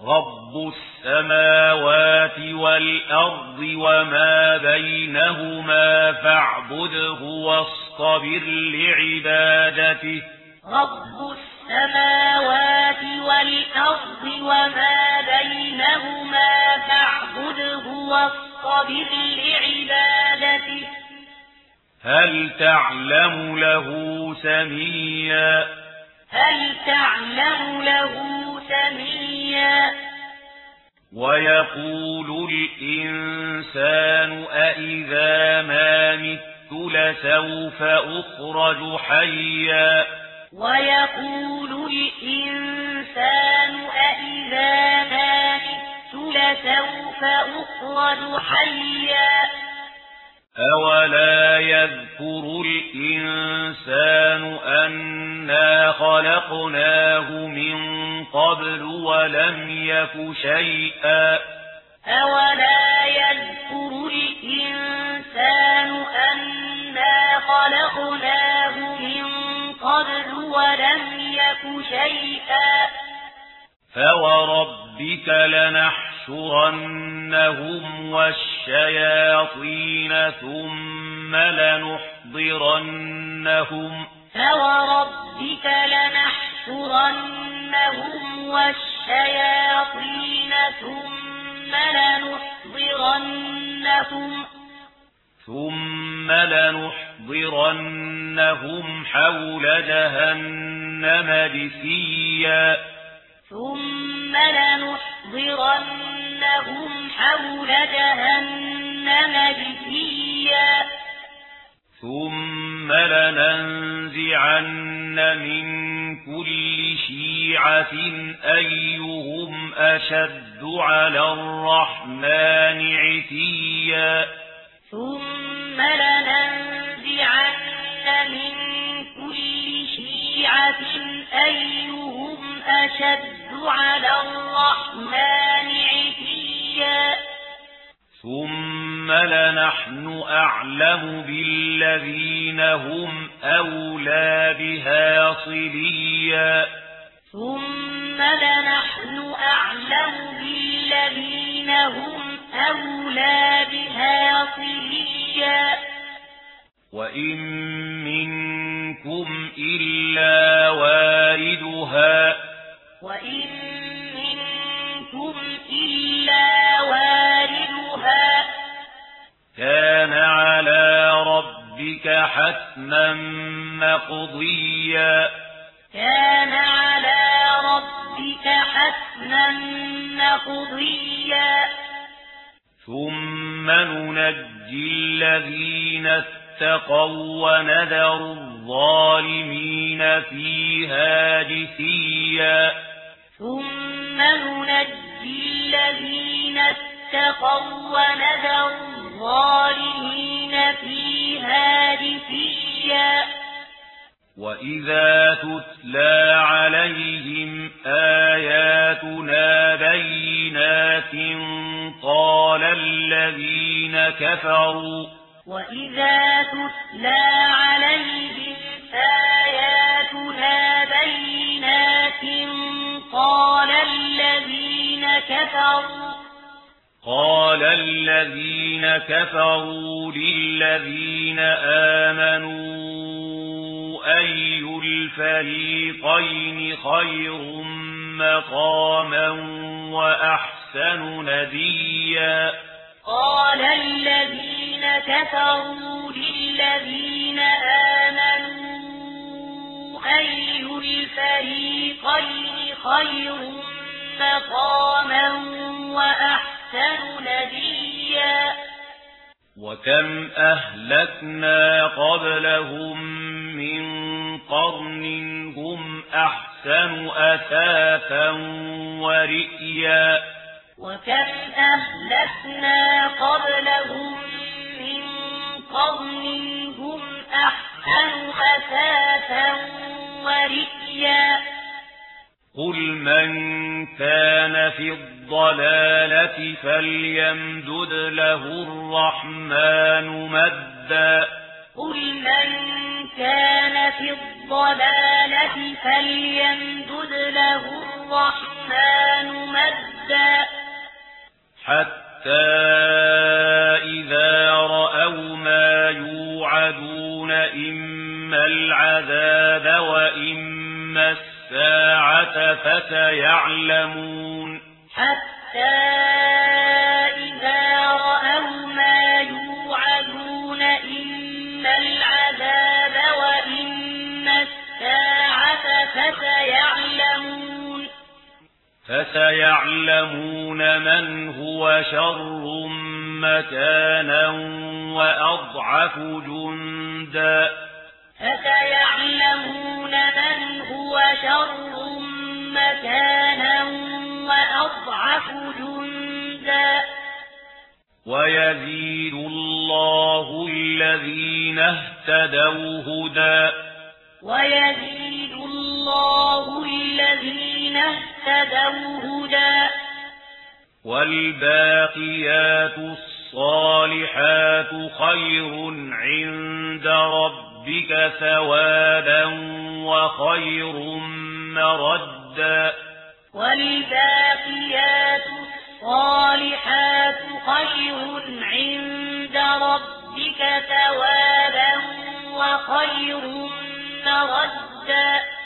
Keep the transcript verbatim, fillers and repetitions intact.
رب السماوات والأرض وما بينهما فاعبده واصطبر لعبادته رب السماوات والأرض وما بينهما فاعبده واصطبر لعبادته هل تعلم له سميا هل تعلم له سميا ويقول الإنسان أإذا ما مت لسوف أخرج حيا ويقول الإنسان أإذا ما مت لسوف أخرج حيا أولا يذكر الإنسان أنا خلقناه من قبل ولم يك شيئا أولا يذكر الإنسان أنا خلقناه من قبل ولم يك شيئا فوربك لنحشرنهم والشياطين ثم لنحضرنهم فوربك لنحشرنهم والشياطين ثم لنحضرنهم ثم لنحضرنهم حول جهنم جثيا ثم لنحضرنهم حول جهنم جثيا ثم لننزعن من كل شيعة أيهم أشد على الرحمن عتيا ثم لننزعن من كل شيعة أيهم أشد على الرحمن عتيا ثم لنحن أعلم بالذين هم أولى بها صليا ثم لنحن أعلم بالذين هم أولى بها صليا وإن منكم إلا واردها وإن منكم إلا واردها كان على ربك حتما مقضيا كان على ربك حتما مقضيا ثم ننجي الذين اتقوا ونذر الظالمين فيها جثيا ثم ننجي الذين اتقوا ونذر الظالمين فيها جثيا وإذا تتلى عليهم آياتنا بينات قال الذين كفروا وإذا تتلى عليهم آياتنا بينات قال الذين كفروا قال الذين كفروا للذين آمنوا أي الفريقين خير مقاما وأحسن نديا قال الذين كفروا للذين آمنوا أي الفريقين خير مقاما وأحسن نديا وكم أهلكنا قبلهم من قرن هم أحسن أثاثا ورئيا وكم أهلكنا قبلهم من قرن هم أحسن أثاثا ورئيا قل من كان في الضلالة فليمدد له الرحمن مدا قل من كان في الضلالة فليمدد له الرحمن مدا حتى إذا رأوا ما يوعدون إما العذاب وإما الساعة فسيعلمون حتى إذا رأوا ما يوعدون إما العذاب وإما الساعة فسيعلمون فسيعلمون من هو شر مكانا وأضعف جندا فسيعلمون من هو شر مكانا وأضعف جندا ويزيد الله الذين اهتدوا هدى ويزيد الله الذين اهتدوا هدى والباقيات الصالحات خير عند ربك ثوابا وخير مردا والباقيات الصالحات خير عند ربك ثوابا وخير مردا